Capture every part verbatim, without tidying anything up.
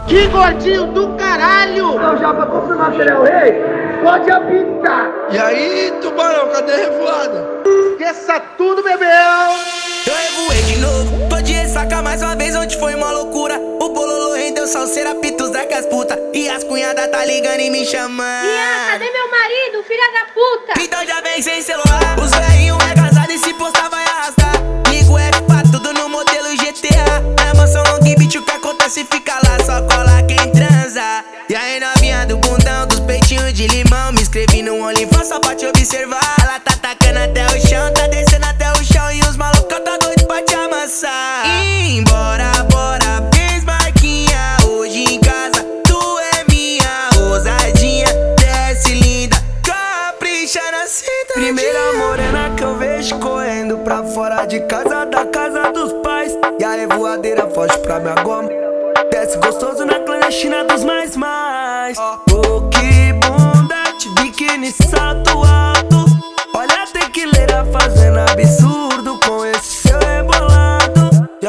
Que gordinho do caralho! Então já pra confirmar material rei, pode apitar. E aí, tubarão, cadê a revoada? Esqueça tudo, bebeu! Eu revoei de novo, tô de ressaca mais uma vez, onde foi uma loucura. O bololô rendeu salseira, pitos da casputa. E as cunhadas tá ligando e me chamando. Ian, cadê meu marido, filha da puta? Então já vem sem celular. Os velhinhos é casado e se postar vai arrastar. Ligo F quatro, tudo no modelo G T A. Na emoção long beat, o que acontece fica lá, só cola quem transa. E aí novinha do bundão, dos peitinhos de limão. Me inscrevi no OnlyFans só pra te observar. Ela tá tacando até o chão, tá descendo até o chão. E os malucos tá doido pra te amassar. E embora, bora, fez marquinha. Hoje em casa, tu é minha ousadinha. Desce linda, capricha na cinta. Primeira morena que eu vejo correndo pra fora de casa, da casa dos pais. E a revoadeira foge pra minha goma. Desce gostoso na clandestina dos mais mais. Oh, que bunda, de biquíni, salto alto. Olha a tequileira fazendo absurdo com esse seu rebolado.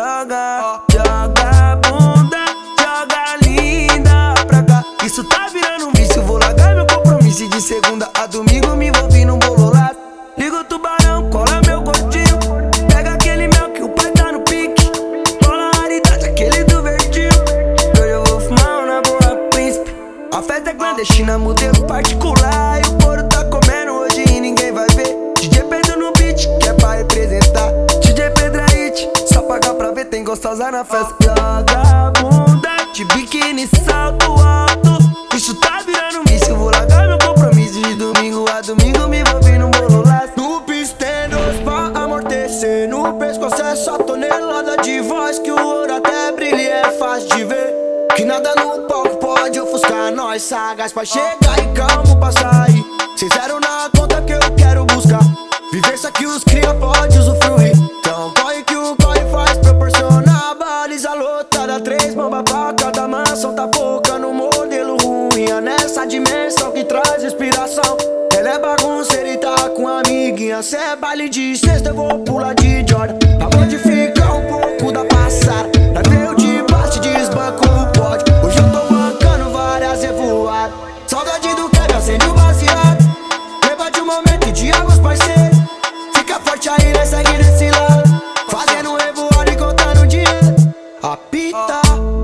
Joga, joga bunda, joga linda pra cá. Isso tá virando um vício, vou largar meu compromisso. E de segunda a domingo me envolvi num bololado. Liga o tubarão, cola meu gordinho. Pega aquele mel que o pai tá no pique. Cola a raridade, aquele do verdinho. Hoje eu vou fumar na boa, príncipe. A festa é clandestina, modelo particular. E o couro tá comendo hoje e ninguém vai ver. D J Pedro no beat, que é pra representar. D J Pedro é hit, só pagar pra ver, tem gostosa na festa. Joga bunda, de biquíni, salto alto. Isso tá virando um vício, vou largar meu compromisso. De domingo a domingo me envolvi num bololaço. No piso tem dois pra amortecer. No pescoço é só tonelada de voz. Que o ouro até brilha e é fácil de ver. Que nada no palco pode ofuscar nós. Sagaz pra chegar e calmo pra sair. Cês zero na conta que eu quero buscar. Vivência que os cria pode usufruir. Então corre que o corre faz proporcionar. Baliza lotada, três bombas pra cada mansão. Tá pouca no modelo ruim. É nessa dimensão que traz inspiração. Ela é bagunceira e tá com a amiguinha. Cê é baile de sexta, eu vou pular de Jordan. Pra modificar um pouco da passada. Pra ver o de baixo, desbanco o pódio. Hoje eu tô bancando várias revoadas. Saudade do que acende o baseado. Debate o momento de águas parceiros. Fica forte aí, né? Segue desse lado. Fazendo revoada e contando dinheiro. Apita,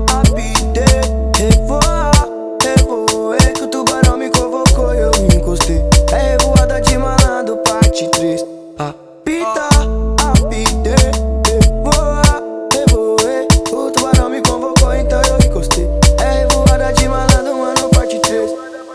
apite, revoa, revoei. Que o tubarão me convocou e eu me encostei. É revoada de malandro, parte três. Apita, apite, revoa, revoei. O tubarão me convocou, então eu encostei. É revoada de malandro, mano, parte três.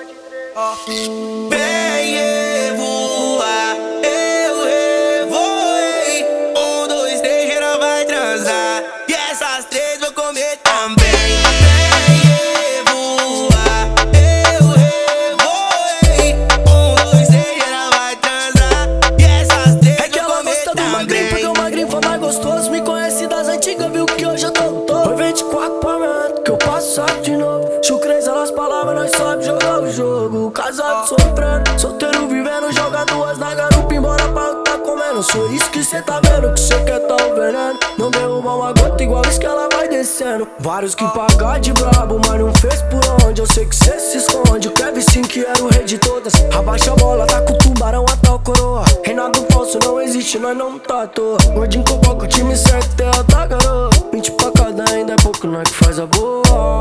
Vem revoar, eu revoei. Um, dois, três, geral vai transar. E essas três vou comer também. Vem revoar, eu revoei. Um, dois, três, geral vai transar. E essas três É que vou ela comer gosta do magrinho, porque também. o magrinho foi mais gostoso. Me conhece das antigas, viu que hoje eu tô todo. Foi vinte e quatro pra mim, que eu passo saco de novo. Chucrez elas palavras, nós sobe jogar o jogo. Casado sofrendo, solteiro vivendo. Joga duas na garupa, embora pra o que tá comendo. Sou isso que cê tá vendo, que cê quer tá o veneno. Não derruba uma gota igual isso que ela vai descendo. Vários que pagar de brabo, mas não fez por onde. Eu sei que cê se esconde, o Kevin sim que era o rei de todas. Abaixa a bola, tá com o tubarão até o coroa. Reinado falso não existe, nós não tá à toa. Gordinho convoca o time certo, terra da garoa. vinte pra cada ainda é pouco, nós que faz a boa.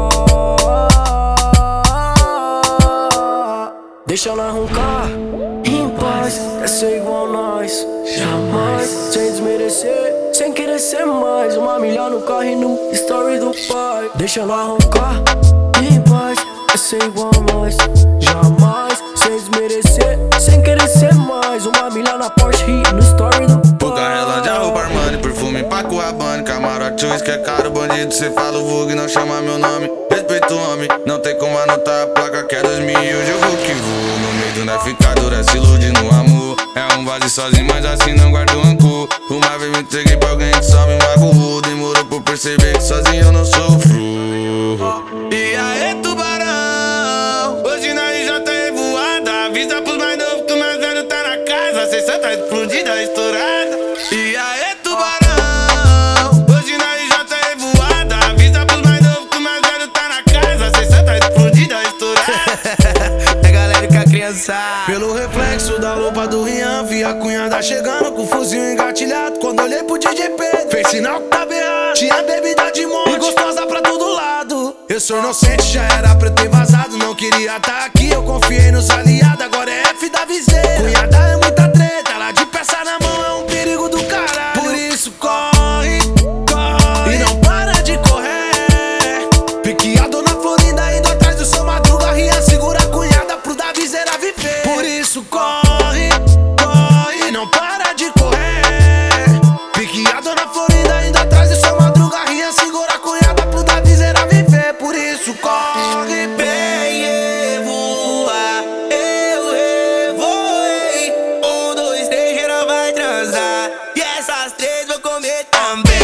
Deixa ela roncar em paz, quer ser igual nós, jamais. Sem desmerecer, sem querer ser mais. Uma milha no carro e no story do pai. Deixa ela roncar em paz, quer ser igual nós, jamais. Sem desmerecer, sem querer ser mais. Uma milha na Porsche e no story do pai. Boca relante, roupa Armani, perfume Paco Rabanne. Camarote, uísque é caro, bandido, cê fala o vulgo e não chama meu nome. Respeito o homem, não tem como anotar a placa que é dois mil e hoje eu vou que vou. No meio do nós fica dura, se ilude no amor. É um vazio sozinho, mas assim não guardo rancor. Uma vez me entreguei pra alguém que só me magoou. Demorou por perceber que sozinho eu não sofro. E aí, tubarão, hoje nós já tá revoada. Avisa pros mais novos que o mais velho tá na casa. A sessão tá explodida, estourada. E aí, tubarão, hoje nós já tá revoada. Avisa pros mais novos que o mais velho tá na casa. Pelo reflexo da lupa do Rian, vi a cunhada chegando com o fuzil engatilhado. Quando olhei pro D J Pedro, fez sinal que tava errado. Tinha bebida de monte e gostosa pra todo lado. Eu sou inocente, já era pra eu ter vazado. Não queria tá aqui, eu confiei nos aliados. Agora é F da viseira. Cunhada é muita treta, ela de peça na mão é um perigo do caralho. Por isso corre, corre e não para de correr. Piqueado na Florinda, indo atrás do seu Madruga. Rian segura a cunhada pro da viseira viver. Por isso corre, corre e não para de correr. Piqueado na Florinda, indo atrás do seu Madruga. Rian segura a cunhada pro da viseira viver. Por isso corre, bem, voa, eu revoei. Um, dois, três, geral vai transar. E essas três vou comer também.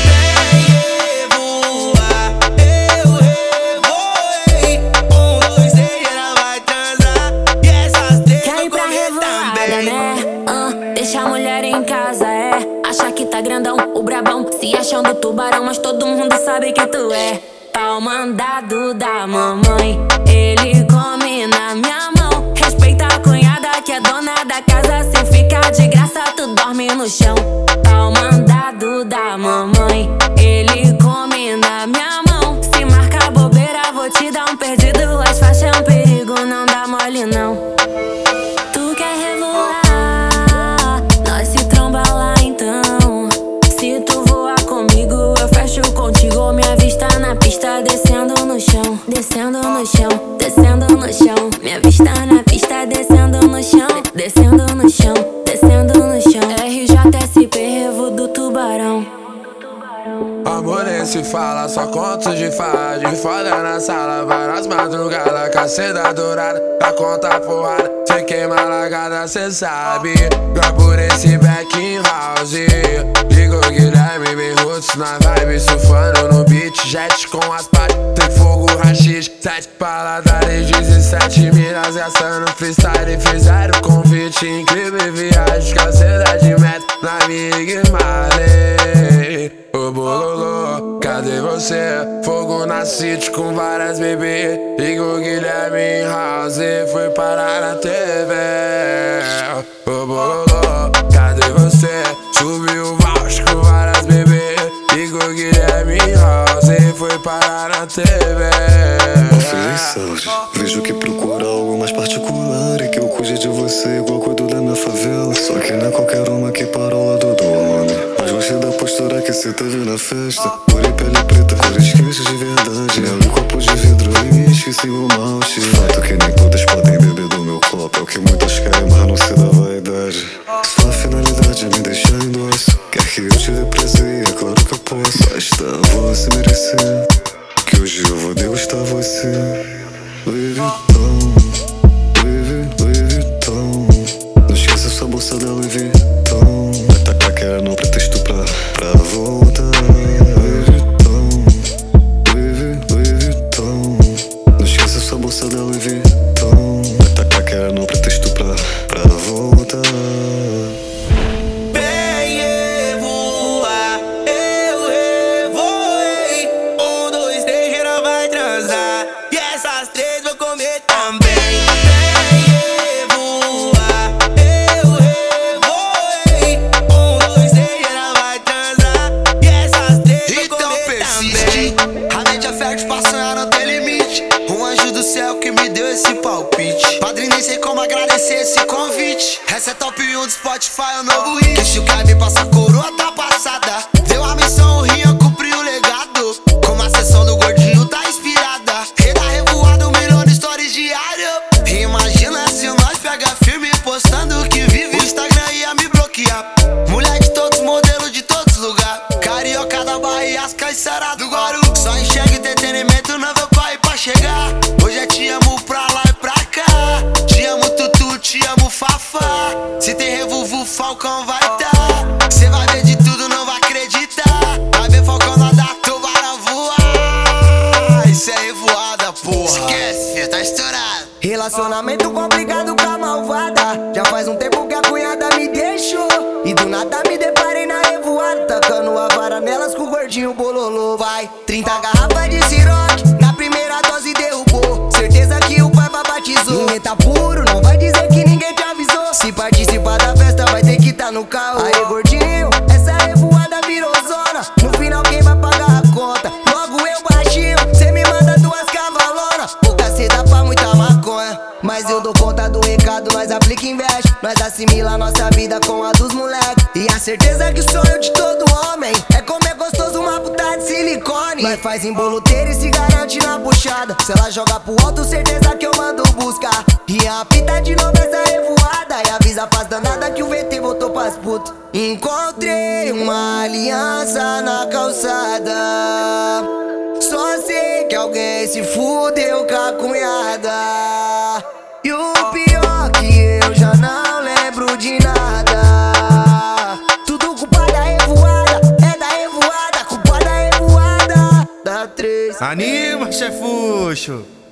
Bem, voa, eu revoei. Um, dois, três, geral vai transar. E essas três vou comer também. Né? Uh, deixa a mulher em casa, é. Acha que tá grandão, o brabão. Se achando tubarão, mas todo mundo sabe que tu é pau mandado da mamãe. Ele come na minha mão. Respeita a cunhada que é dona da casa. Se ficar de graça, tu dorme no chão. Pau mandado da mamãe. Ele come na minha mão. Se marcar bobeira, vou te dar um perdido. As faixas é um perigo, não dá mole não. Tu quer revoar, nós se tromba lá então. Se tu voar comigo, eu fecho contigo. Minha vista na pista, descendo no chão. Descendo no chão, descendo no chão. Minha vista na pista, descendo no chão. Descendo no chão, descendo no chão. R J S P, Revo do Tubarão. amor nem se fala, só conto de fada. De foda na sala, várias madrugadas. Caceta dourada, pra contar porrada. Cê queima largada, cê sabe. Vai por esse back in house. Ligo Guilherme, bem roots na vibe. Surfando no beat, jet com as partes. Tem fogo, rachis, sete paladares. Dezessete minas gastando freestyle. Fizeram convite, incrível viagem. Caceta de meta na Mig Marley. Ô bololô, cadê você? Fogo na city com várias bebês. Ligo Guilherme em house, foi parar na T V. Ô bololô, cadê você? Subiu o voucher com várias bebês. Ligo Guilherme em house, foi parar na T V. Ofereça, vejo que procura algo mais particular. E que eu cuide de você igual cuido da minha favela. Só que não é qualquer uma que para ao lado do homem. Mas gostei da postura que cê teve na festa. Cor e pele preta, cores quentes de verdade. Mel e copo de vidro, limite e o malte. Fato que nem todas podem beber do meu copo. É o que muitas querem, mas não se dá vaidade. Sua finalidade é me deixar em dócil. Quer que eu te dê prazer, é claro que eu posso. Basta você merecer, que hoje eu vou degustar você. Louis Vuitton, Louis, Louis Vuitton. Não esqueça sua bolsa da Louis Vuitton. Vai tacar que era no pretexto pra, pra voltar. Louis Vuitton, Louis, Louis Vuitton. Não esqueça sua bolsa da Louis Vuitton. Vai tacar que era no pretexto pra, pra voltar. Bem, voa, eu revoei. Um, dois, três, geral vai transar. E essas três vou comer também. Bem, voa, eu revoei. Um, dois, três, geral vai transar. E essas três vou comer também. A mente é fértil pra sonhar, não tem limite. Um anjo do céu que me deu esse palpite. Padrinho, nem sei como agradecer esse convite. Essa é top um do Spotify, é o novo hit. Que se o K B passa coroa, tá passada. Deu a missão, o Rian cumpriu o legado. Como a sessão do gordinho tá inspirada. Rei da revoada, um milhão de stories diário. Imagina se nós pega firme postando o que vive. O Instagram ia me bloquear. Mulher de todos, modelo de todos lugares. Carioca da Bahia, as caiçara do Guaru. Só enxerga entretenimento, não vou pra ir pra chegar. Hoje é te amo pra lá e pra cá. Te amo Tutu, te amo Fafá. Se tem revolvo, Falcão vai tá. Cê vai ver de tudo, não vai acreditar. Vai ver Falcão nadar, tubarão voar. Isso é revoada, porra. Esquece, filho, tá estourado. Relacionamento complicado com a malvada. Já faz um tempo que a cunhada me deixou. E do nada me deparei na revoada. Tacando a vara nelas com o gordinho bololô. Vai, trinta garrafas de Ciroc. Na primeira dose derrubou. Certeza que o pai batizou. Ninguém tá puro, não vai dizer que ninguém Nós assimila nossa vida com a dos moleque. E a certeza que o sonho de todo homem é comer gostoso uma puta de silicone. Nós faz emboloteiro e se garante na puxada. Se ela joga pro alto, certeza que eu mando buscar. E a pita de novo essa revoada. E avisa pras danada que o V T voltou pras putas. Encontrei uma aliança na calçada. Só sei que alguém se fudeu com a cunhada. E o pior que eu já não lembro de nada. Tudo culpa da revoada, é da revoada, culpa da revoada. Da três. Anima, chefuxo.